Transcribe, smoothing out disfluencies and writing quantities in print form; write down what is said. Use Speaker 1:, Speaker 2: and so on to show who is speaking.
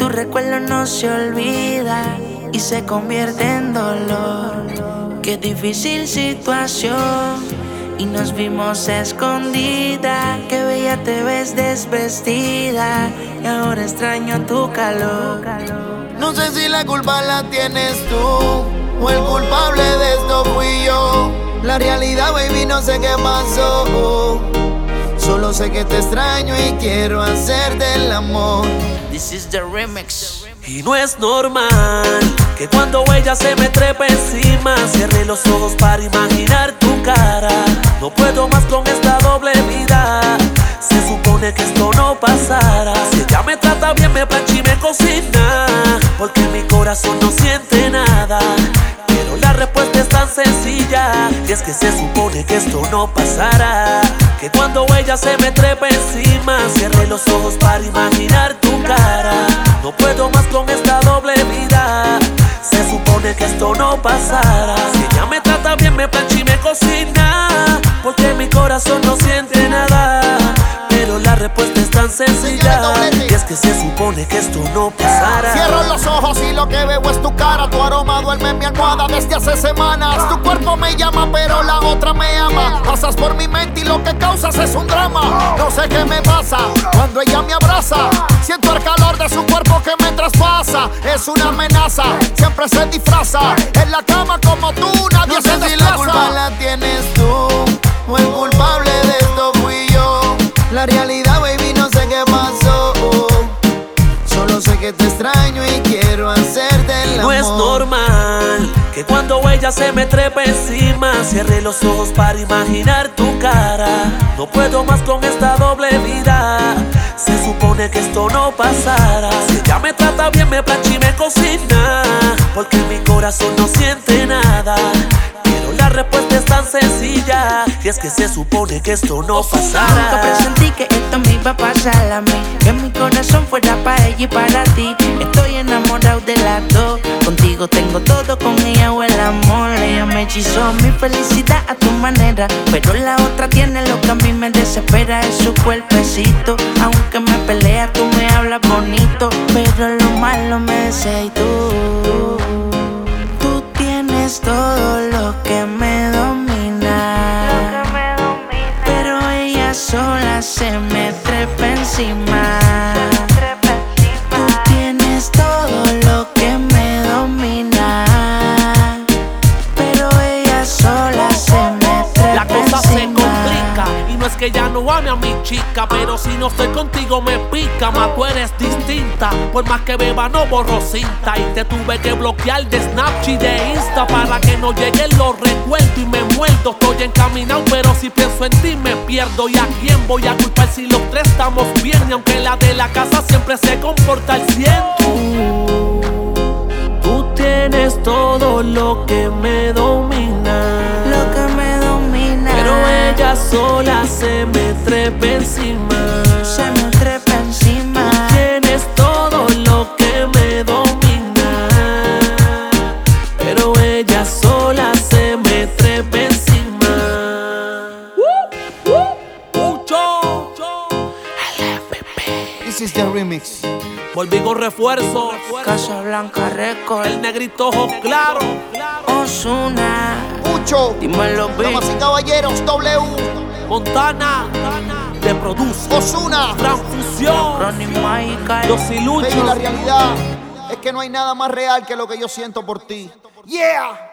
Speaker 1: recuerdo no se olvida y se convierte en dolor. Qué difícil situación y nos vimos escondida. Qué bella te ves desvestida y ahora extraño tu calor.
Speaker 2: No sé si la culpa la tienes tú o el culpable de esto fui yo. La realidad, baby, no sé qué pasó. Solo sé que te extraño y quiero hacerte el amor.
Speaker 1: This is the remix.
Speaker 3: Y no es normal que cuando ella se me trepe encima cierre los ojos para imaginar tu cara. No puedo más con esta doble vida. Se supone que esto no pasara. Si ella me trata bien, me plancha y me cocina, porque mi corazón no siente nada. Pero la respuesta es tan sencilla, y es que se supone que esto no pasara. Que cuando ella se me trepe encima cierre los ojos para imaginar tu cara. No puedo más con esta doble vida. Se supone que esto no pasara. Si ella me trata bien, me plancha y me cocina, porque mi corazón no siente nada. Pero la respuesta es tan sencilla, y es que se supone que esto no pasara.
Speaker 2: Cierro los ojos y lo que veo es tu cara. Tu aroma duerme en mi almohada desde hace semanas. Tu cuerpo me llama pero la otra me ama. Pasas por mi mente y lo que causas es un drama. No sé qué me pasa cuando ella me abraza. Siento el calor de su cuerpo que me traspasa. Es una amenaza, siempre se disfraza. En la cama como tú nadie se desplaza. No sé si la culpa la tienes tú o el culpable de esto fui yo. La realidad, baby, no sé qué pasó. Solo sé que te extraño y quiero hacerte el amor.
Speaker 3: No es normal que cuando ella se me trepe encima cierre los ojos para imaginar tu cara. No puedo más con esta doble vida. Se supone que esto no pasara. Si ella me trata bien, me plancha y me cocina, porque mi corazón no siente nada. Pero la respuesta es tan sencilla, y es que se supone que esto no pasara.
Speaker 1: Nunca presentí que esto me iba a pasar a mí, que mi corazón fuera para ella y para ti. Estoy enamorado de las dos. Contigo tengo todo, con ella o el amor. Ella me hechizó mi felicidad a tu manera, pero la otra tiene lo que a mí me desespera. Es su cuerpecito. Aunque me pelea, tú me hablas bonito, pero lo malo me deseas tú. Tú tienes todo lo que me domina, pero ella sola se me trepa encima. Tú tienes todo lo que me domina, pero ella sola se me trepa
Speaker 3: La cosa
Speaker 1: encima.
Speaker 3: se complica, y no es que ya no ame a mi chica, pero si no estoy contigo me pica. Más tú eres distinta, por más que beba no borro cinta. Y te tuve que bloquear de Snapchat y de Insta para que no lleguen los recuerdos y me muerdo. Estoy encaminado, pero si pienso en ti me pierdo. ¿Y a quién voy a culpar si los tres estamos bien? Y aunque la de la casa siempre se comporta al 100. Tú tienes todo lo que me domina,
Speaker 1: Lo que me domina,
Speaker 3: pero ella sola se me trepa encima.
Speaker 1: se me trepa encima.
Speaker 3: Tienes todo lo que me domina, pero ella sola se me trepa encima. Mucho.
Speaker 2: This is the remix.
Speaker 3: Volví con refuerzo.
Speaker 1: Casablanca Record,
Speaker 3: El negrito ojos claro.
Speaker 1: Ozuna,
Speaker 2: Mucho.
Speaker 1: dímelo,
Speaker 2: Damas
Speaker 1: bitch.
Speaker 2: y caballeros, W.
Speaker 3: Montana. Te produce.
Speaker 2: Ozuna.
Speaker 3: Transfusión.
Speaker 1: Ronnie Michael.
Speaker 3: Los
Speaker 2: Baby, la
Speaker 3: iluchos.
Speaker 2: realidad es que no hay nada más real que lo que yo siento por ti. Yeah.